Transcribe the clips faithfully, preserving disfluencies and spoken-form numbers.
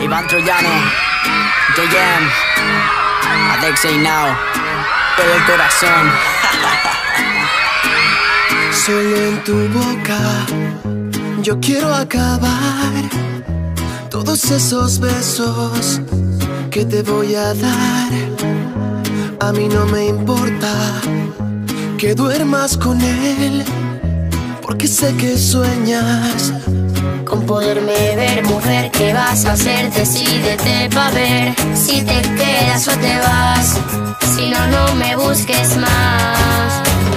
Iván Troyano, J M, Adexei Now, todo el corazón. Solo en tu boca yo quiero acabar todos esos besos que te voy a dar. A mí no me importa que duermas con él, porque sé que sueñas con poderme ver. Mujer, ¿qué vas a hacer? Decídete pa' ver si te quedas o te vas. Si no, no me busques más.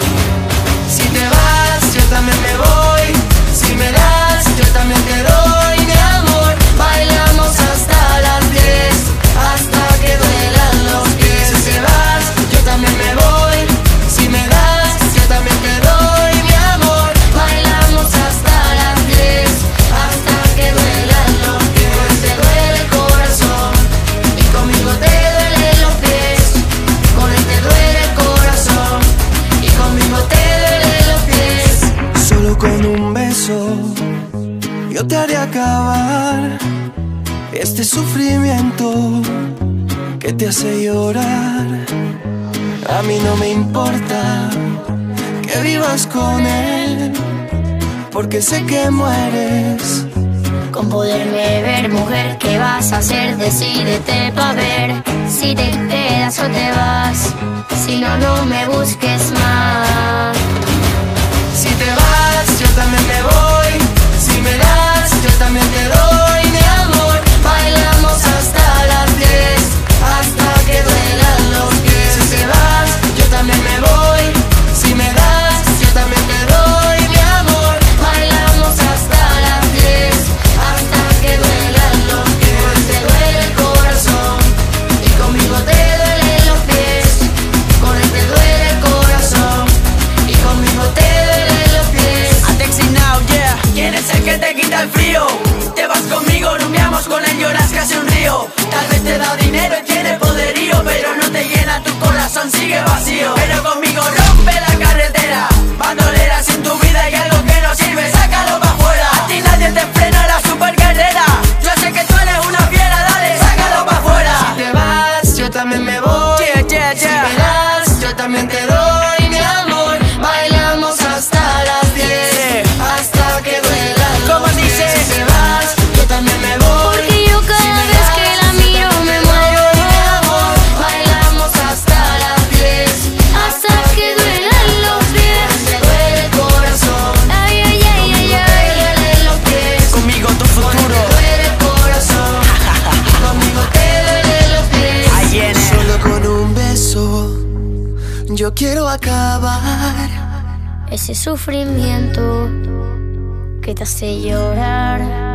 Si te vas, yo también me voy. Si me das, yo también te doy. Mi amor, bailamos hasta las diez, hasta que duelan los pies. Si te vas, yo también me voy. Si me das, yo también te doy. Mi amor, bailamos hasta las diez, hasta que duelan los pies. Te duele el corazón y conmigo te duelen los pies. Con él te duele el corazón y conmigo te duelen los pies. Solo con un beso yo te haré acabar este sufrimiento que te hace llorar. A mí no me importa que vivas con él, porque sé que mueres con poderme ver. Mujer, ¿qué vas a hacer? Decídete pa' ver si te quedas o te vas. Si no, no me busques más. Si te vas, yo también me voy. Si me das, yo también te doy. Mi amor, bailamos hasta las diez, hasta que duelan los pies. Si te vas, yo también me voy. Si me das, yo también te doy. Mi amor, bailamos hasta las diez, hasta que duelan los pies. Te duele el corazón y conmigo te duelen los pies. Con él te duele el corazón y conmigo te duelen los pies. Adexei Now, yeah. ¿Quién es el que te quita el frío? Te vas conmigo, rumiamos con él, lloras casi un río. Tal vez te da dinero y tiene poderío, pero no te llena, tu corazón sigue vacío. Pero conmigo rompe la carretera. Bandolera, sin tu vida hay algo que no sirve, sácalo pa' afuera. A ti nadie te frena la super carrera. Yo sé que tú eres una fiera, dale, sácalo pa' afuera. Si te vas, yo también me voy. Yeah, yeah, Si yeah. me das, yo también te doy. Mi amor, bailamos hasta las diez, hasta que duelan los ¿Cómo dice? pies. Si te vas, yo también me voy. Porque yo cada vez que la miro me muero. Mi amor, bailamos hasta las diez, Hasta que duelan los pies. te duele el corazón, Ay, ay, ay, ay, te ay. duelen los pies. Conmigo tu Te futuro. duele el corazón, conmigo te duelen los pies. Ahí viene. Solo con un beso yo quiero acabar Ese sufrimiento que te hace llorar.